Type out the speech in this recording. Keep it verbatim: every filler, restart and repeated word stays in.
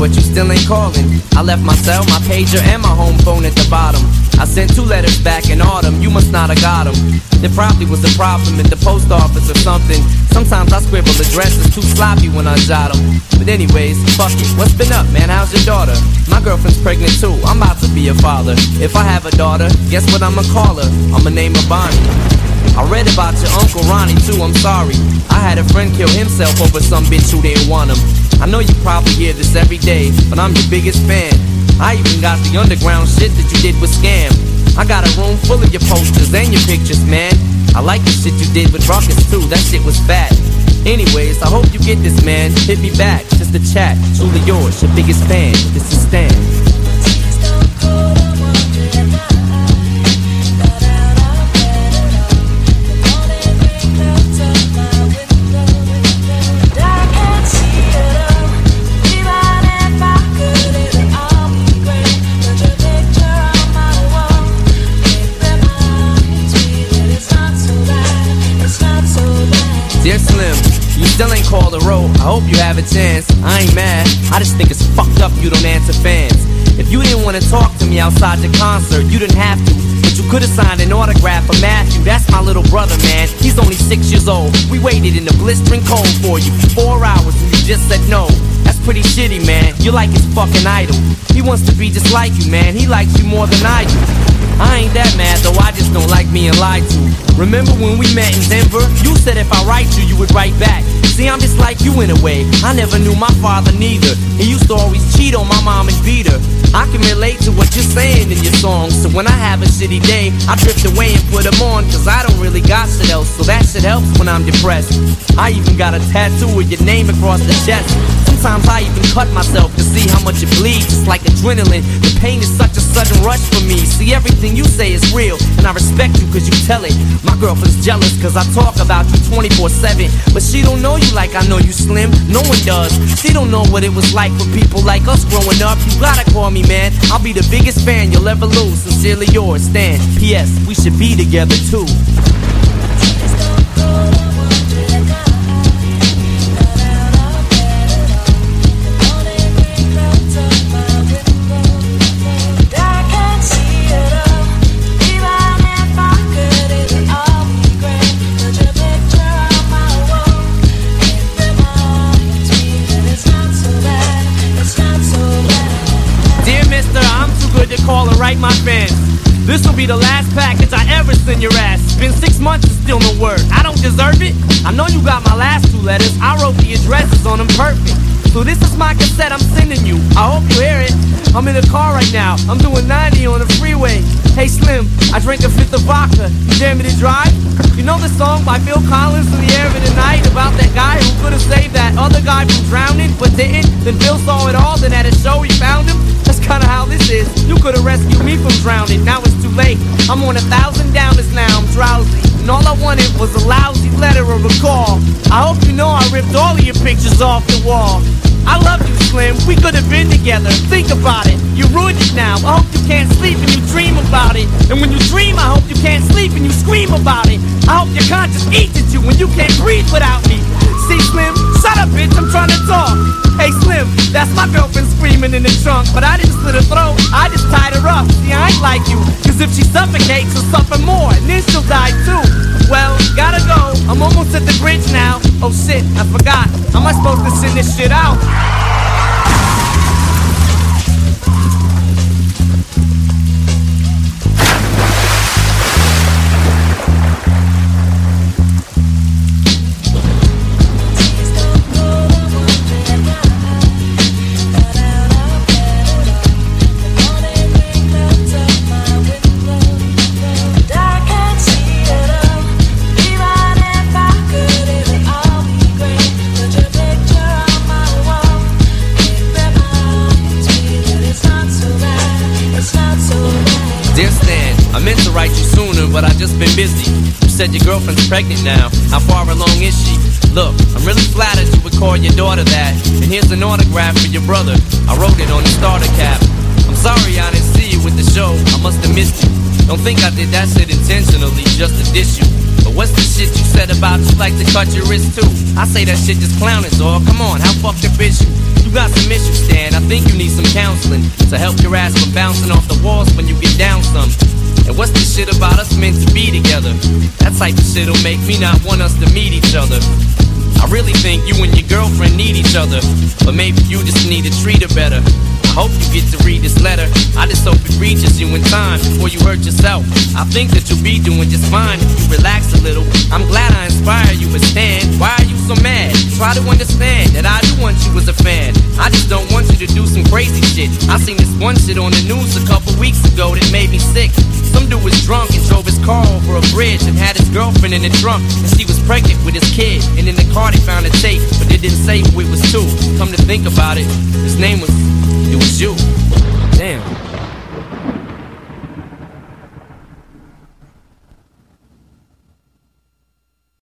but you still ain't calling. I left my cell, my pager, and my home phone at the bottom. I sent two letters back in autumn, you must not have got them. There probably was a problem at the post office or something. Sometimes I scribble addresses too sloppy when I jot them. But anyways, fuck it, what's been up, man? How's your daughter? My girlfriend's pregnant too, I'm about to be a father. If I have a daughter, guess what I'ma call her? I'ma name her Bonnie. I read about your Uncle Ronnie too, I'm sorry. I had a friend kill himself over some bitch who didn't want him. I know you probably hear this every day, but I'm your biggest fan. I even got the underground shit that you did with Scam. I got a room full of your posters and your pictures, man. I like the shit you did with Ruckus too, that shit was fat. Anyways, I hope you get this, man. Hit me back, just a chat. Truly yours, your biggest fan. This is Stan. Dear Slim, you still ain't called a road. I hope you have a chance. I ain't mad, I just think it's fucked up you don't answer fans. If you didn't want to talk to me outside the concert, you didn't have to, but you could've signed an autograph for Matthew. That's my little brother, man, he's only six years old. We waited in the blistering cold for you for four hours and you just said no. That's pretty shitty, man, you're like his fucking idol. He wants to be just like you, man, he likes you more than I do. I ain't that mad though, I just don't like being lied to. Remember when we met in Denver? You said if I write you, you would write back. See, I'm just like you in a way, I never knew my father neither. He used to always cheat on my mom and beat her. I can relate to what you're saying in your songs, so when I have a shitty day, I drift away and put them on, cause I don't really got shit else, so that shit helps when I'm depressed. I even got a tattoo with your name across the chest. Sometimes I even cut myself to see how much it bleeds. It's like adrenaline, the pain is such a sudden rush for me. See, everything you say is real, and I respect you cause you tell it. My girlfriend's jealous cause I talk about you twenty-four seven, but she don't know you like I know you, Slim. No one does. She don't know what it was like for people like us growing up. You gotta call me, man, I'll be the biggest fan you'll ever lose. Sincerely yours, Stan. P S We should be together too. Call and write my fans. This'll be the last package I ever send your ass. It's been six months and still no word. I don't deserve it. I know you got my last two letters. I wrote the addresses on them perfect. So this is my cassette I'm sending you. I hope you hear it. I'm in the car right now. I'm doing ninety on the freeway. Hey Slim, I drank a fifth of vodka. You dare me to drive? You know the song by Phil Collins, In the Air of the Night, about that guy who could've saved that other guy from drowning, but didn't? Then Phil saw it all, then at a show he found him. That's kinda how this is. You could've rescued me from drowning, now it's too late. I'm on a thousand downers now, I'm drowsy, and all I wanted was a lousy letter or a call. I hope you know I ripped all of your pictures off the wall. I love you, Slim, we could've been together. Think about it, you ruined it now. I hope you can't sleep and you dream about it. And when you dream, I hope you can't sleep and you scream about it. I hope your conscience eats at you when you can't breathe without me. See, Slim, shut up, bitch, I'm trying to talk. Hey, Slim, that's my girlfriend screaming in the trunk, but I didn't slit her throat, I just tied her up. See, I ain't like you, cause if she suffocates, she'll suffer more, and then she'll die too. Well, gotta go, I'm almost at the bridge now. Oh shit, I forgot, how am I supposed to send this shit out? But I just been busy. You said your girlfriend's pregnant now. How far along is she? Look, I'm really flattered you would call your daughter that. And here's an autograph for your brother. I wrote it on the starter cap. I'm sorry I didn't see you with the show. I must have missed you. Don't think I did that shit intentionally just to diss you. But what's the shit you said about you like to cut your wrist too? I say that shit just clowning, dog. Come on, how fucked up is you? You got some issues, Stan. I think you need some counseling to help your ass from bouncing off the walls when you get down some. And what's this shit about us meant to be together? That type of shit'll make me not want us to meet each other. I really think you and your girlfriend need each other, but maybe you just need to treat her better. I hope you get to read this letter. I just hope it reaches you in time before you hurt yourself. I think that you'll be doing just fine if you relax a little. I'm glad I inspire you, but Stan, why are you so mad? Try to understand that I do want you as a fan. I just don't want you to do some crazy shit. I seen this one shit on the news a couple weeks ago that made me sick. Some dude was drunk and drove his car over a bridge and had his girlfriend in the trunk, and she was pregnant with his kid. And in the car they found a tape, but they didn't say who it was to. Come to think about it, his name was, it was you. Damn.